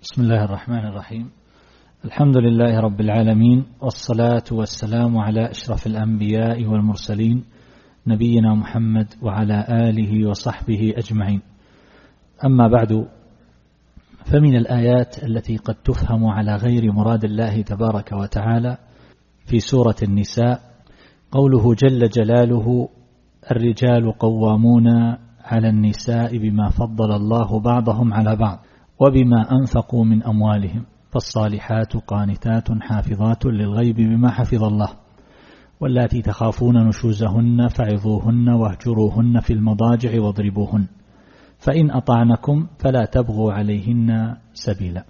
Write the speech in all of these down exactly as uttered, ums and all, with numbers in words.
بسم الله الرحمن الرحيم. الحمد لله رب العالمين، والصلاة والسلام على أشرف الأنبياء والمرسلين نبينا محمد وعلى آله وصحبه أجمعين. أما بعد، فمن الآيات التي قد تفهم على غير مراد الله تبارك وتعالى في سورة النساء قوله جل جلاله: الرجال قوامون على النساء بما فضل الله بعضهم على بعض وبما أنفقوا من أموالهم، فالصالحات قانتات حافظات للغيب بما حفظ الله، واللاتي تخافون نشوزهن فعظوهن واهجروهن في المضاجع واضربوهن، فإن أطعنكم فلا تبغوا عليهن سبيلا.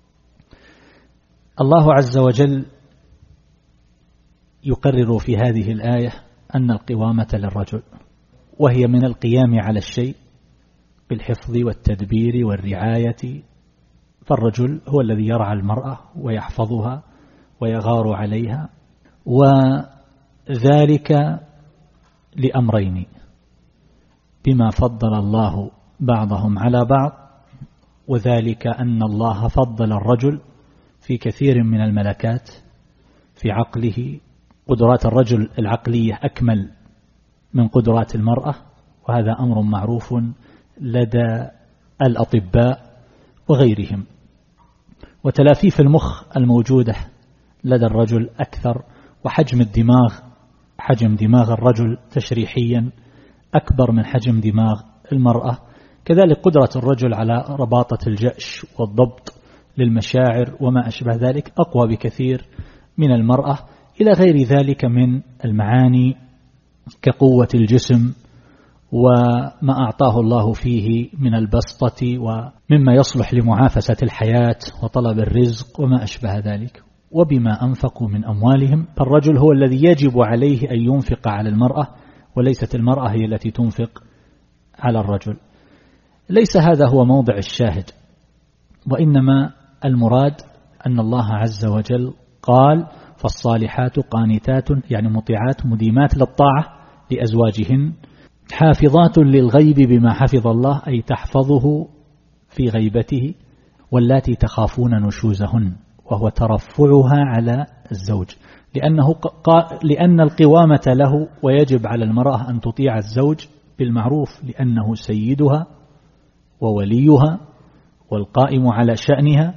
الله عز وجل يقرر في هذه الآية أن القوامة للرجل، وهي من القيام على الشيء بالحفظ والتدبير والرعاية، فالرجل هو الذي يرعى المرأة ويحفظها ويغار عليها، وذلك لأمرين: بما فضل الله بعضهم على بعض، وذلك أن الله فضل الرجل في كثير من الملكات، في عقله، قدرات الرجل العقلية أكمل من قدرات المرأة، وهذا أمر معروف لدى الأطباء وغيرهم. وتلافيف المخ الموجودة لدى الرجل أكثر، وحجم الدماغ حجم دماغ الرجل تشريحيا أكبر من حجم دماغ المرأة، كذلك قدرة الرجل على رباطة الجأش والضبط للمشاعر وما أشبه ذلك أقوى بكثير من المرأة، إلى غير ذلك من المعاني كقوة الجسم وما أعطاه الله فيه من البسطة ومما يصلح لمعافسة الحياة وطلب الرزق وما أشبه ذلك. وبما أنفقوا من أموالهم، فالرجل هو الذي يجب عليه أن ينفق على المرأة، وليست المرأة هي التي تنفق على الرجل. ليس هذا هو موضع الشاهد، وإنما المراد أن الله عز وجل قال: فالصالحات قانتات، يعني مطيعات مديمات للطاعة لأزواجهن، حافظات للغيب بما حفظ الله، أي تحفظه في غيبته، واللاتي تخافون نشوزهن، وهو ترفعها على الزوج، لأنه لأن القوامة له، ويجب على المرأة أن تطيع الزوج بالمعروف، لأنه سيدها ووليها والقائم على شأنها،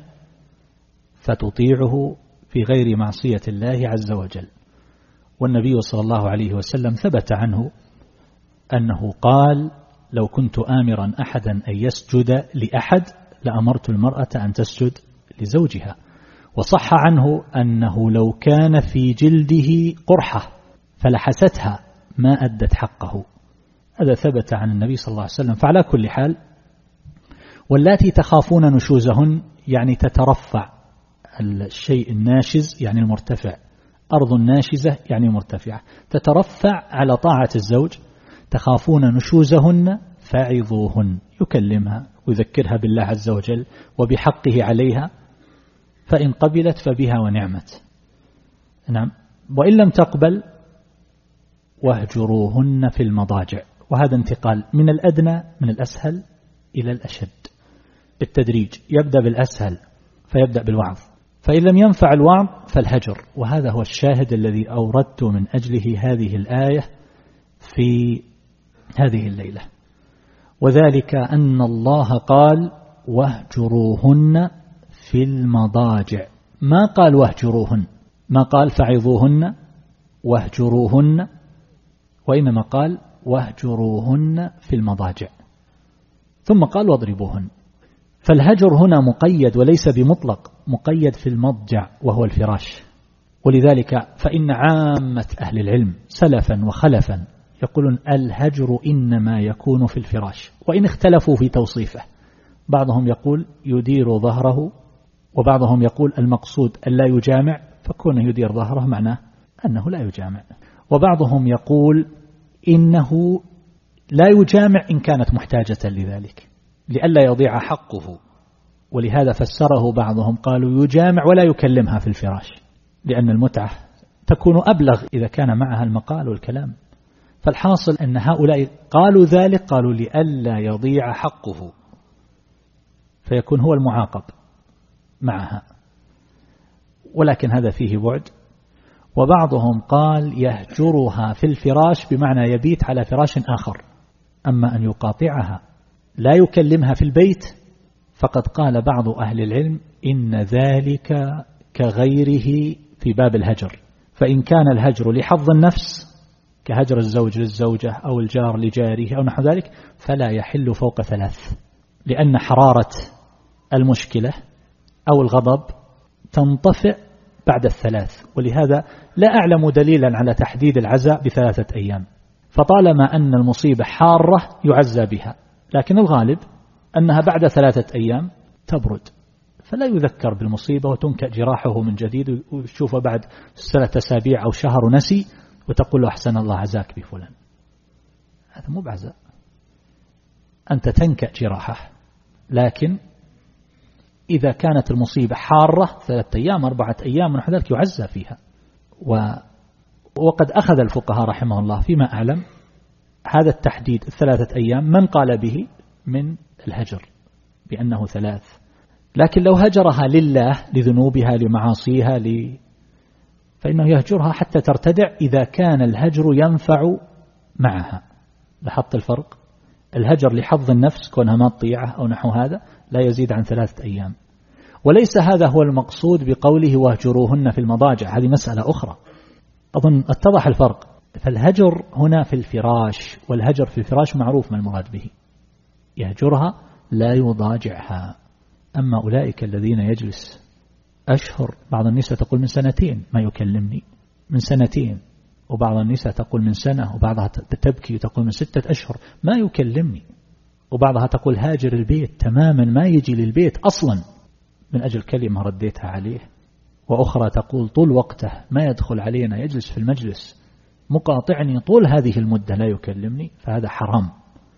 فتطيعه في غير معصية الله عز وجل. والنبي صلى الله عليه وسلم ثبت عنه أنه قال: لو كنت آمرا أحدا أن يسجد لأحد لأمرت المرأة أن تسجد لزوجها. وصح عنه أنه لو كان في جلده قرحة فلحستها ما أدت حقه، هذا ثبت عن النبي صلى الله عليه وسلم. فعلى كل حال، واللاتي تخافون نشوزهن يعني تترفع الشيء الناشز، يعني المرتفع، أرض ناشزة يعني مرتفعة، تترفع على طاعة الزوج. تخافون نشوزهن فعظوهن، يكلمها ويذكرها بالله عز وجل وبحقه عليها، فإن قبلت فبها ونعمت، نعم، وإن لم تقبل واهجروهن في المضاجع. وهذا انتقال من الأدنى من الأسهل إلى الأشد بالتدريج، يبدأ بالأسهل فيبدأ بالوعظ، فإن لم ينفع الوعظ فالهجر. وهذا هو الشاهد الذي أوردت من أجله هذه الآية في هذه الليلة، وذلك أن الله قال: واهجروهن في المضاجع، ما قال واهجروهن، ما قال فعظوهن واهجروهن، وإنما قال واهجروهن في المضاجع، ثم قال واضربوهن. فالهجر هنا مقيد وليس بمطلق، مقيد في المضجع وهو الفراش. ولذلك فإن عامة أهل العلم سلفا وخلفا يقولون الهجر إنما يكون في الفراش، وإن اختلفوا في توصيفه. بعضهم يقول يدير ظهره، وبعضهم يقول المقصود أن لا يجامع، فكونه يدير ظهره معناه أنه لا يجامع. وبعضهم يقول إنه لا يجامع إن كانت محتاجة لذلك لئلا يضيع حقه، ولهذا فسره بعضهم قالوا يجامع ولا يكلمها في الفراش، لأن المتعة تكون أبلغ إذا كان معها المقال والكلام. فالحاصل أن هؤلاء قالوا ذلك قالوا لئلا يضيع حقه، فيكون هو المعاقب معها، ولكن هذا فيه بعد. وبعضهم قال يهجرها في الفراش بمعنى يبيت على فراش آخر، أما أن يقاطعها لا يكلمها في البيت فقد قال بعض أهل العلم إن ذلك كغيره في باب الهجر. فإن كان الهجر لحظ النفس كهجر الزوج للزوجة أو الجار لجاره أو نحو ذلك فلا يحل فوق ثلاث، لأن حرارة المشكلة أو الغضب تنطفئ بعد الثلاث، ولهذا لا أعلم دليلا على تحديد العزاء بثلاثة أيام. فطالما أن المصيبة حارة يعزى بها، لكن الغالب أنها بعد ثلاثة أيام تبرد، فلا يذكر بالمصيبة وتنكأ جراحه من جديد وتشوفه بعد ثلاثة أسابيع أو شهر ونسي وتقول له أحسن الله عزاك بفلان. هذا مو بعزاء، أنت تنكأ جراحه. لكن إذا كانت المصيبة حارة ثلاثة أيام أربعة أيام من ذلك يعزى فيها. و... وقد أخذ الفقهاء رحمه الله فيما أعلم هذا التحديد الثلاثة أيام من قال به من الهجر بأنه ثلاث، لكن لو هجرها لله لذنوبها لمعاصيها ل... فإنه يهجرها حتى ترتدع إذا كان الهجر ينفع معها. لاحظت الفرق؟ الهجر لحظ النفس كونها ما تطيعه أو نحو هذا لا يزيد عن ثلاثة أيام، وليس هذا هو المقصود بقوله واهجروهن في المضاجع، هذه مسألة أخرى. أظن اتضح الفرق. فالهجر هنا في الفراش، والهجر في الفراش معروف ما المراد به، يهجرها لا يضاجعها. أما أولئك الذين يجلس أشهر، بعض النساء تقول من سنتين ما يكلمني، من سنتين، وبعض النساء تقول من سنة، وبعضها تبكي وتقول من ستة أشهر ما يكلمني، وبعضها تقول هاجر البيت تماما ما يجي للبيت أصلا من أجل كلمة رديتها عليه، وأخرى تقول طول وقته ما يدخل علينا، يجلس في المجلس مقاطعني طول هذه المدة لا يكلمني، فهذا حرام.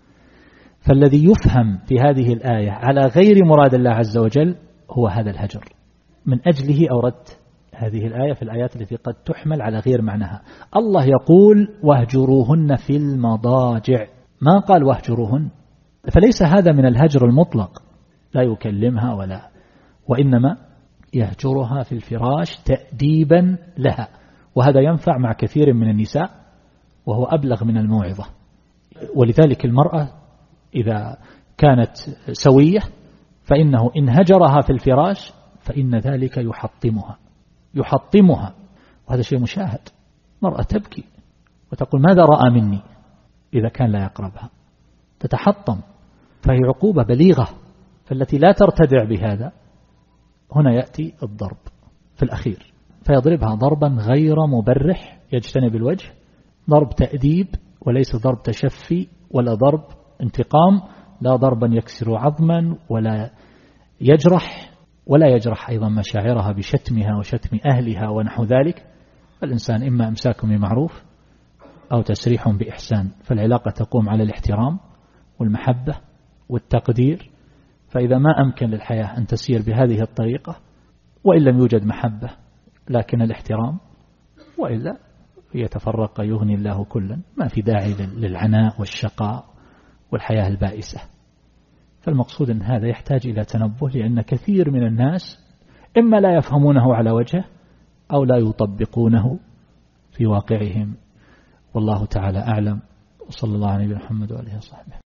فالذي يفهم في هذه الآية على غير مراد الله عز وجل هو هذا الهجر، من أجله أوردت هذه الآية في الآيات التي قد تحمل على غير معناها. الله يقول واهجروهن في المضاجع، ما قال واهجروهن، فليس هذا من الهجر المطلق لا يكلمها ولا، وإنما يهجرها في الفراش تأديبا لها، وهذا ينفع مع كثير من النساء وهو أبلغ من الموعظة. ولذلك المرأة إذا كانت سوية فإنه إن هجرها في الفراش فإن ذلك يحطمها يحطمها وهذا شيء مشاهد. مرأة تبكي وتقول ماذا رأى مني إذا كان لا يقربها، تتحطم، فهي عقوبة بليغة. فالتي لا ترتدع بهذا هنا يأتي الضرب في الأخير، فيضربها ضربا غير مبرح يجتنب الوجه، ضرب تأديب وليس ضرب تشفي ولا ضرب انتقام، لا ضربا يكسر عظما ولا يجرح، ولا يجرح أيضا مشاعرها بشتمها وشتم أهلها ونحو ذلك. الإنسان إما إمساك بمعروف أو تسريح بإحسان، فالعلاقة تقوم على الاحترام والمحبة والتقدير. فإذا ما أمكن للحياة أن تسير بهذه الطريقة وإن لم يوجد محبة لكن الاحترام، وإلا يتفرق يغني الله كلا، ما في داعي للعناء والشقاء والحياة البائسة. فالمقصود أن هذا يحتاج إلى تنبه، لأن كثير من الناس إما لا يفهمونه على وجهه أو لا يطبقونه في واقعهم، والله تعالى أعلم. وصلى الله على نبينا محمد وآله وصحبه.